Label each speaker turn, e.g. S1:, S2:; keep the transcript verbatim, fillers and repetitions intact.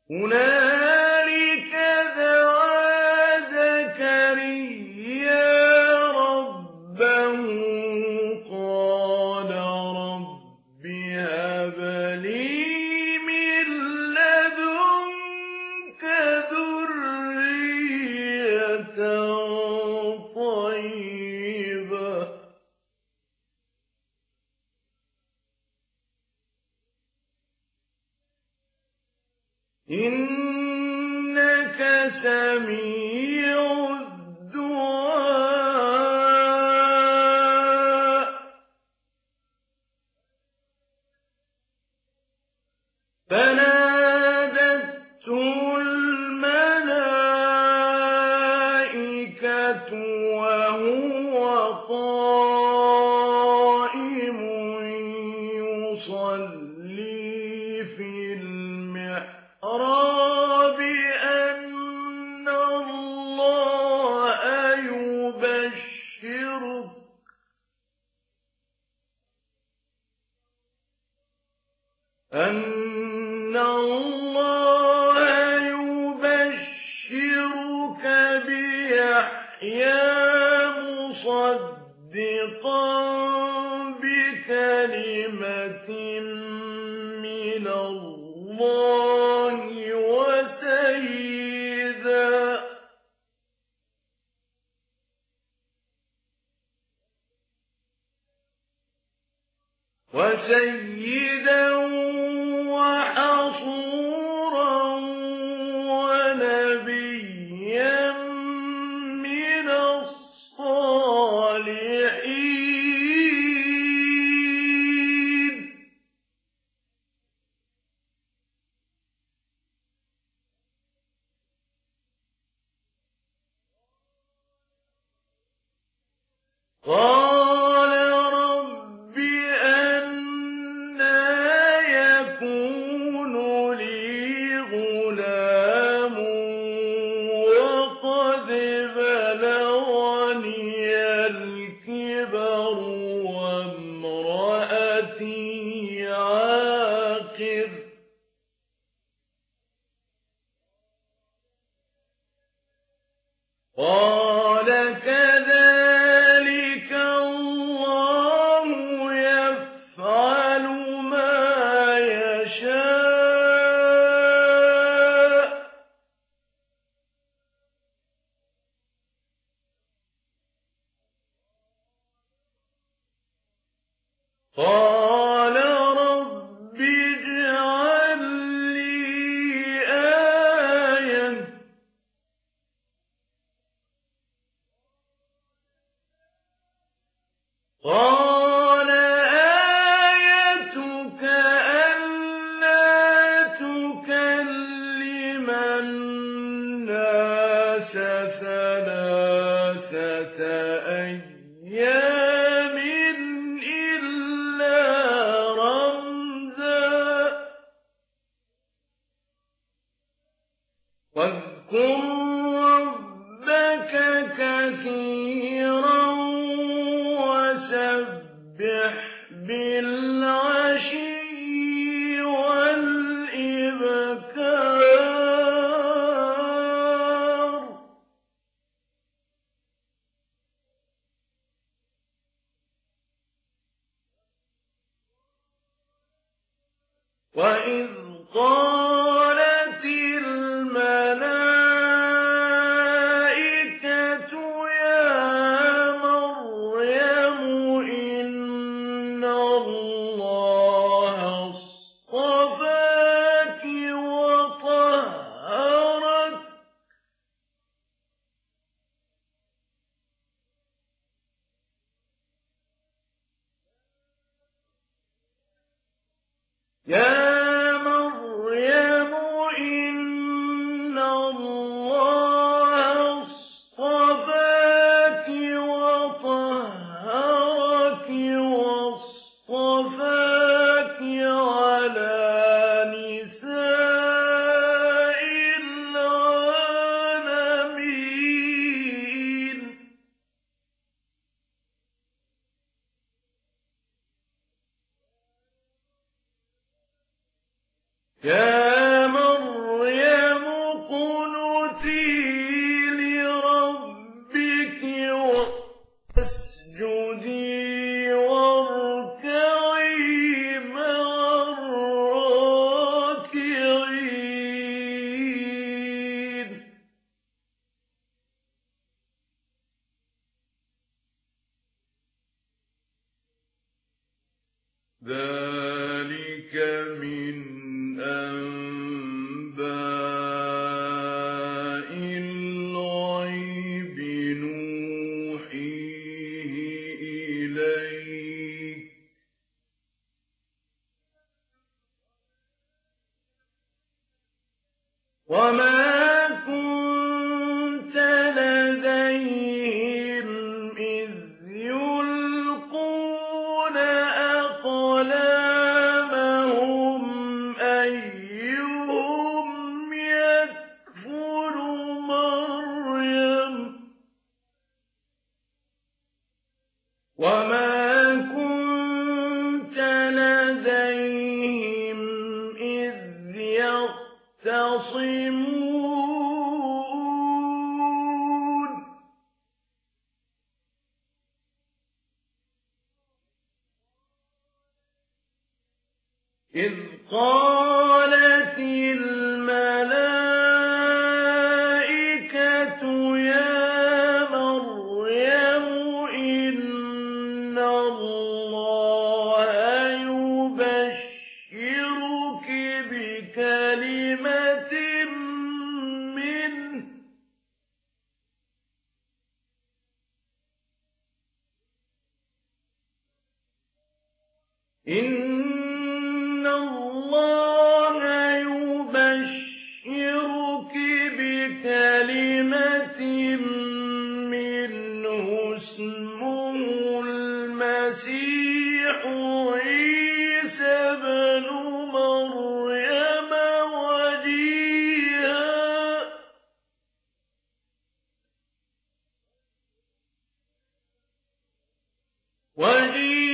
S1: هنالك دعا زكريا ربه قال رب هب لي من لدنك ذرية طيبة إنك سميع الدعاء فنادته الملائكة وهو قائم يصلي في المحراب أن الله يبشرك أن الله يبشرك بيحيى مصدقا بكلمة من الله وسيدا وسيدا وحصورا ونبيا من الصالحين قال رب أنى يكون لي غلام وقد بلغني الكبر وامرأتي عاقر قال كذلك الله يفعل ما يشاء قال رب اجعل لي آية قال آيتك ألا تكلم الناس ثلاثة أيام إلا رمزا واذكر ربك كثيرا وسبح بالعشي والإبكار وإذ قالت الملائكة يا مريم إن الله وما كنت لديهم إذ يلقون أقلامهم أيهم يكفل مريم وما كنت لديهم إذ يختصمون إذ قالت الملائكة يا مريم إن الله يبشرك بكلمة منه إن الله يبشرك بكلمة منه اسمه المسيح عيسى ابن مريم وجيها وجيها